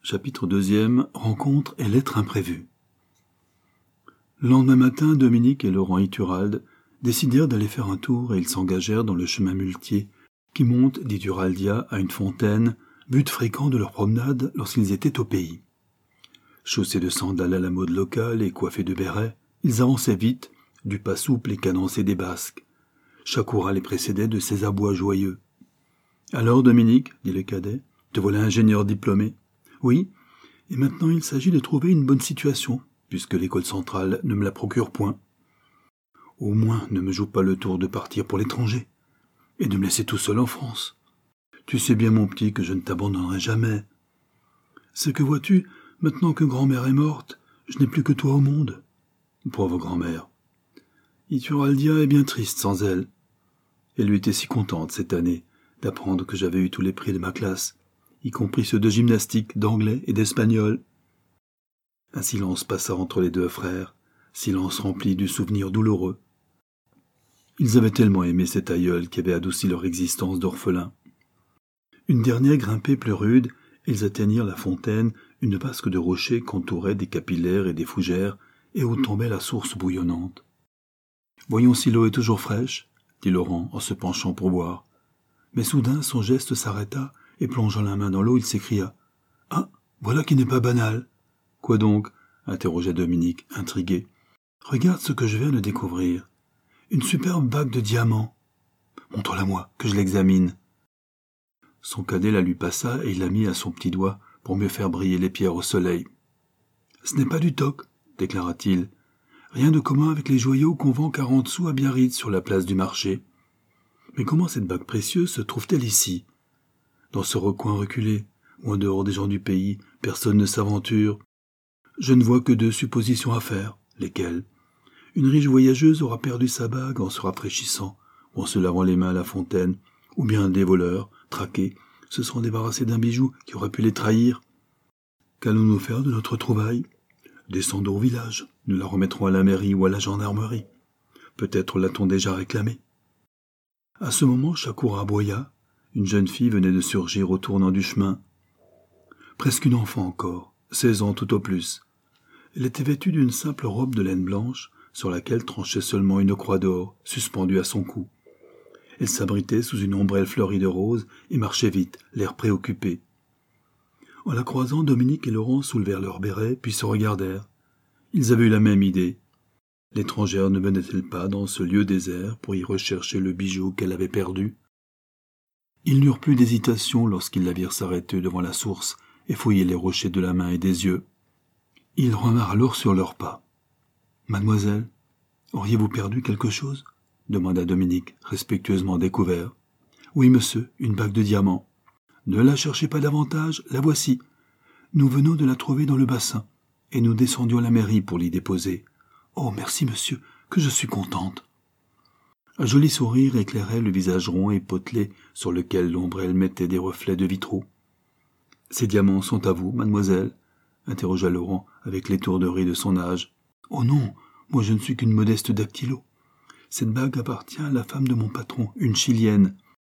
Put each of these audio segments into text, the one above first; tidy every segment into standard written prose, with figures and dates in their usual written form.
Chapitre 2, rencontre et lettre imprévue. Le lendemain matin, Dominique et Laurent Ituralde décidèrent d'aller faire un tour et ils s'engagèrent dans le chemin muletier qui monte d'Ituraldia à une fontaine, but fréquent de leur promenade lorsqu'ils étaient au pays. Chaussés de sandales à la mode locale et coiffés de bérets, ils avançaient vite, du pas souple et cadencé des basques. Chakoura les précédait de ses abois joyeux. « Alors, Dominique, dit le cadet, te voilà ingénieur diplômé. » « Oui, et maintenant il s'agit de trouver une bonne situation, puisque l'école centrale ne me la procure point. Au moins, ne me joue pas le tour de partir pour l'étranger, et de me laisser tout seul en France. Tu sais bien, mon petit, que je ne t'abandonnerai jamais. C'est que vois-tu, maintenant que grand-mère est morte, je n'ai plus que toi au monde. Pauvre grand-mère. Ituraldia est bien triste sans elle. Elle lui était si contente cette année d'apprendre que j'avais eu tous les prix de ma classe, y compris ceux de gymnastique, d'anglais et d'espagnol. Un silence passa entre les deux frères, silence rempli du souvenir douloureux. Ils avaient tellement aimé cet aïeul qui avait adouci leur existence d'orphelins. Une dernière grimpée plus rude, ils atteignirent la fontaine, une vasque de rochers qu'entouraient des capillaires et des fougères, et où tombait la source bouillonnante. « Voyons si l'eau est toujours fraîche, » dit Laurent en se penchant pour boire. Mais soudain son geste s'arrêta, et plongeant la main dans l'eau, il s'écria « Ah, voilà qui n'est pas banal !»« Quoi donc ?» interrogea Dominique, intrigué. « Regarde ce que je viens de découvrir. Une superbe bague de diamants. Montre-la-moi, que je l'examine. » Son cadet la lui passa et il la mit à son petit doigt pour mieux faire briller les pierres au soleil. « Ce n'est pas du toc, » déclara-t-il. « Rien de commun avec les joyaux qu'on vend 40 sous à Biarritz sur la place du marché. Mais comment cette bague précieuse se trouve-t-elle ici ? Dans ce recoin reculé, ou en dehors des gens du pays, personne ne s'aventure. Je ne vois que 2 suppositions à faire. Lesquelles ? Une riche voyageuse aura perdu sa bague en se rafraîchissant, ou en se lavant les mains à la fontaine, ou bien des voleurs, traqués, se sont débarrassés d'un bijou qui aurait pu les trahir. Qu'allons-nous faire de notre trouvaille ? Descendons au village, nous la remettrons à la mairie ou à la gendarmerie. Peut-être l'a-t-on déjà réclamée. À ce moment, Chakoura aboya. Une jeune fille venait de surgir au tournant du chemin. Presque une enfant encore, 16 ans tout au plus. Elle était vêtue d'une simple robe de laine blanche, sur laquelle tranchait seulement une croix d'or, suspendue à son cou. Elle s'abritait sous une ombrelle fleurie de roses et marchait vite, l'air préoccupé. En la croisant, Dominique et Laurent soulevèrent leurs bérets, puis se regardèrent. Ils avaient eu la même idée. L'étrangère ne venait-elle pas dans ce lieu désert pour y rechercher le bijou qu'elle avait perdu ? Ils n'eurent plus d'hésitation lorsqu'ils la virent s'arrêter devant la source et fouiller les rochers de la main et des yeux. Ils revinrent alors sur leurs pas. « Mademoiselle, auriez-vous perdu quelque chose ?» demanda Dominique, respectueusement découvert. « Oui, monsieur, une bague de diamants. »« Ne la cherchez pas davantage, la voici. Nous venons de la trouver dans le bassin, et nous descendions à la mairie pour l'y déposer. Oh, merci, monsieur, que je suis contente. » Un joli sourire éclairait le visage rond et potelé sur lequel l'ombrelle mettait des reflets de vitraux. « Ces diamants sont à vous, mademoiselle ?» interrogea Laurent avec l'étourderie de son âge. « Oh non, moi je ne suis qu'une modeste dactylo. Cette bague appartient à la femme de mon patron, une Chilienne.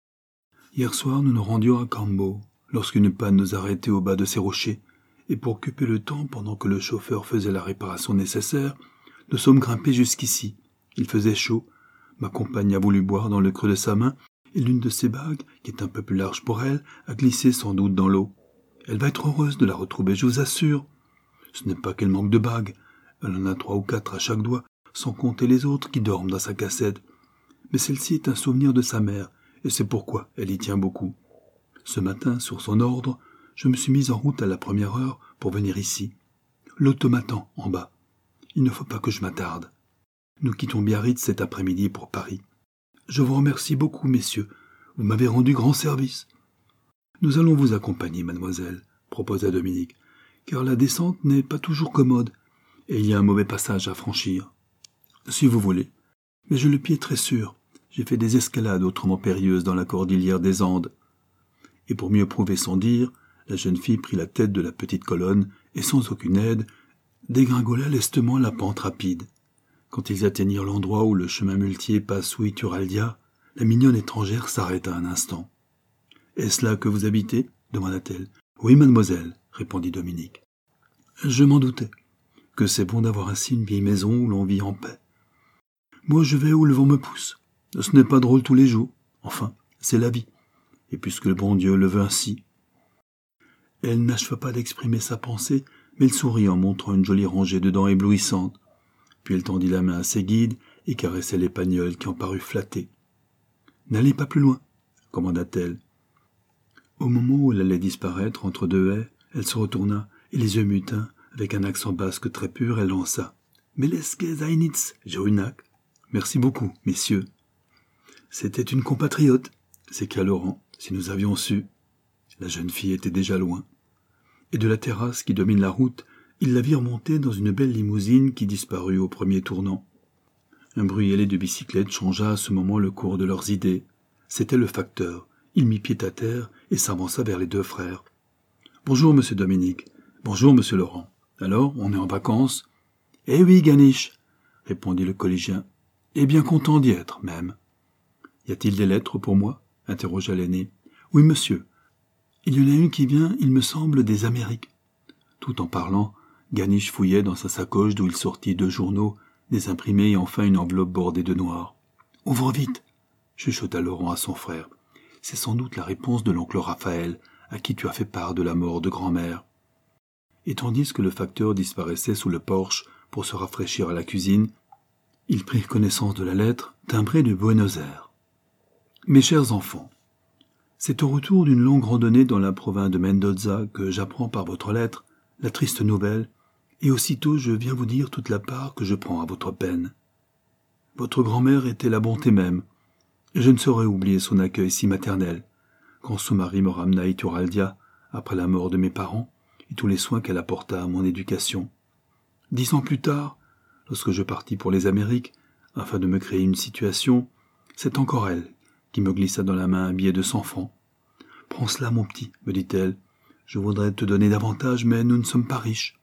Hier soir, nous nous rendions à Cambo, lorsqu'une panne nous arrêtait au bas de ces rochers, et pour occuper le temps pendant que le chauffeur faisait la réparation nécessaire, nous sommes grimpés jusqu'ici. Il faisait chaud. Ma compagne a voulu boire dans le creux de sa main, et l'une de ses bagues, qui est un peu plus large pour elle, a glissé sans doute dans l'eau. Elle va être heureuse de la retrouver, je vous assure. Ce n'est pas qu'elle manque de bagues. Elle en a 3 ou 4 à chaque doigt, sans compter les autres qui dorment dans sa cassette. Mais celle-ci est un souvenir de sa mère, et c'est pourquoi elle y tient beaucoup. Ce matin, sur son ordre, je me suis mise en route à la première heure pour venir ici. L'auto m'attend, en bas. Il ne faut pas que je m'attarde. Nous quittons Biarritz cet après-midi pour Paris. Je vous remercie beaucoup, messieurs. Vous m'avez rendu grand service. Nous allons vous accompagner, mademoiselle, proposa Dominique, car la descente n'est pas toujours commode, et il y a un mauvais passage à franchir. Si vous voulez. Mais j'ai le pied très sûr. J'ai fait des escalades autrement périlleuses dans la cordillère des Andes. Et pour mieux prouver son dire, la jeune fille prit la tête de la petite colonne, et sans aucune aide, dégringola lestement la pente rapide. Quand ils atteignirent l'endroit où le chemin muletier passe sous Ituraldia, la mignonne étrangère s'arrêta un instant. « Est-ce là que vous habitez ?» demanda-t-elle. « Oui, mademoiselle, répondit Dominique. Je m'en doutais, que c'est bon d'avoir ainsi une vieille maison où l'on vit en paix. Moi je vais où le vent me pousse. Ce n'est pas drôle tous les jours. Enfin, c'est la vie. Et puisque le bon Dieu le veut ainsi. Elle n'acheva pas d'exprimer sa pensée, mais elle sourit en montrant une jolie rangée de dents éblouissantes. Puis elle tendit la main à ses guides et caressait les pagnoles qui en parurent flattées. « N'allez pas plus loin, » commanda-t-elle. Au moment où elle allait disparaître entre deux haies, elle se retourna et les yeux mutins, avec un accent basque très pur, elle lança « Meleske Zainitz, Jerunak. Merci beaucoup, messieurs. » C'était une compatriote, s'écria Laurent, si nous avions su. La jeune fille était déjà loin. Et de la terrasse qui domine la route, ils la virent monter dans une belle limousine qui disparut au premier tournant. Un bruit ailé de bicyclette changea à ce moment le cours de leurs idées. C'était le facteur. Il mit pied à terre et s'avança vers les deux frères. « Bonjour, monsieur Dominique. Bonjour, monsieur Laurent. Alors, on est en vacances ?»« Eh oui, Ganiche, » répondit le collégien. « Et bien content d'y être, même. »« Y a-t-il des lettres pour moi ?» interrogea l'aîné. « Oui, monsieur. Il y en a une qui vient, il me semble, des Amériques. » Tout en parlant, Ganiche fouillait dans sa sacoche d'où il sortit 2 journaux, des imprimés et enfin une enveloppe bordée de noir. « Ouvre vite !» chuchota Laurent à son frère. « C'est sans doute la réponse de l'oncle Raphaël, à qui tu as fait part de la mort de grand-mère. » Et tandis que le facteur disparaissait sous le porche pour se rafraîchir à la cuisine, ils prirent connaissance de la lettre timbrée de Buenos Aires. « Mes chers enfants, c'est au retour d'une longue randonnée dans la province de Mendoza que j'apprends par votre lettre la triste nouvelle, et aussitôt je viens vous dire toute la part que je prends à votre peine. Votre grand-mère était la bonté même, et je ne saurais oublier son accueil si maternel, quand son mari me ramena à Iturraldia, après la mort de mes parents, et tous les soins qu'elle apporta à mon éducation. 10 ans plus tard, lorsque je partis pour les Amériques, afin de me créer une situation, c'est encore elle qui me glissa dans la main un billet de 100 francs. « Prends cela, mon petit, me dit-elle. Je voudrais te donner davantage, mais nous ne sommes pas riches.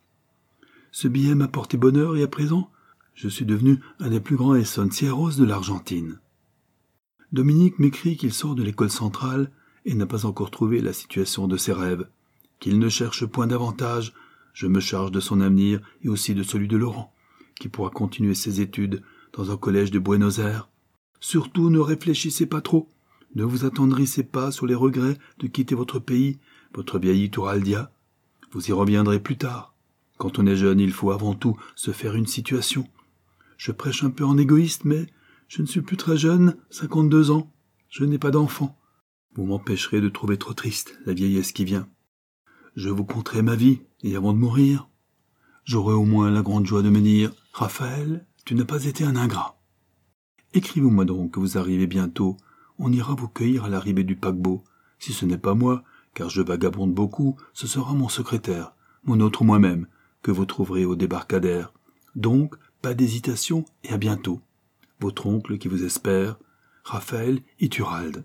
Ce billet m'a porté bonheur et à présent, je suis devenu un des plus grands estancieros de l'Argentine. » Dominique m'écrit qu'il sort de l'école centrale et n'a pas encore trouvé la situation de ses rêves, qu'il ne cherche point davantage. Je me charge de son avenir et aussi de celui de Laurent, qui pourra continuer ses études dans un collège de Buenos Aires. Surtout ne réfléchissez pas trop, ne vous attendrissez pas sur les regrets de quitter votre pays, votre vieille Iturraldia. Vous y reviendrez plus tard. Quand on est jeune, il faut avant tout se faire une situation. Je prêche un peu en égoïste, mais je ne suis plus très jeune, 52 ans. Je n'ai pas d'enfant. Vous m'empêcherez de trouver trop triste la vieillesse qui vient. Je vous conterai ma vie, et avant de mourir, j'aurai au moins la grande joie de me dire « Raphaël, tu n'as pas été un ingrat. » Écrivez-moi donc que vous arrivez bientôt. On ira vous cueillir à l'arrivée du paquebot. Si ce n'est pas moi, car je vagabonde beaucoup, ce sera mon secrétaire, mon autre moi-même, que vous trouverez au débarcadère. Donc, pas d'hésitation et à bientôt. Votre oncle qui vous espère, Raphaël Iturralde.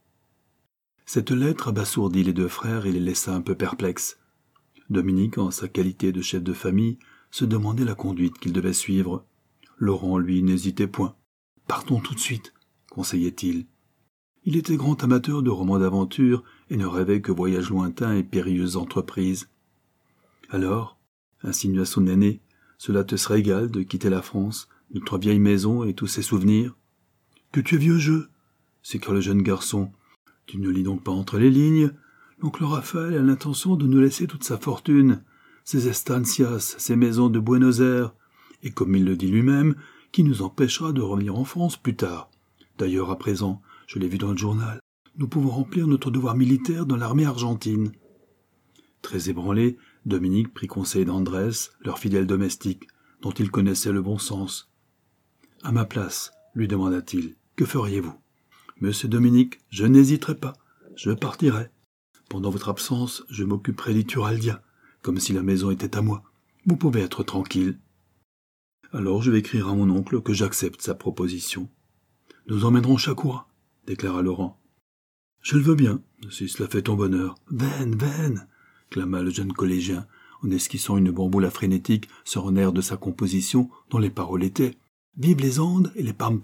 Cette lettre abasourdit les 2 frères et les laissa un peu perplexes. Dominique, en sa qualité de chef de famille, se demandait la conduite qu'il devait suivre. Laurent, lui, n'hésitait point. « Partons tout de suite », conseillait-il. Il était grand amateur de romans d'aventure et ne rêvait que voyages lointains et périlleuses entreprises. « Alors, » insinua son aîné, « cela te serait égal de quitter la France, notre vieille maison et tous ses souvenirs ?»« Que tu es vieux jeu !» s'écria le jeune garçon. « Tu ne lis donc pas entre les lignes. L'oncle Raphaël a l'intention de nous laisser toute sa fortune, ses estancias, ses maisons de Buenos Aires, et comme il le dit lui-même, qui nous empêchera de revenir en France plus tard. D'ailleurs, à présent, je l'ai vu dans le journal, nous pouvons remplir notre devoir militaire dans l'armée argentine. » Très ébranlé, Dominique prit conseil d'Andrés, leur fidèle domestique, dont il connaissait le bon sens. « À ma place, lui demanda-t-il, que feriez-vous ? » ?»« Monsieur Dominique, je n'hésiterai pas, je partirai. Pendant votre absence, je m'occuperai d'Iturraldia, comme si la maison était à moi. Vous pouvez être tranquille. » Alors je vais écrire à mon oncle que j'accepte sa proposition. « Nous emmènerons Chakura, » déclara Laurent. « Je le veux bien, si cela fait ton bonheur. »« Ven !» clama le jeune collégien, en esquissant une bamboula frénétique sur un air de sa composition dont les paroles étaient « Vive les Andes et les Pampas !»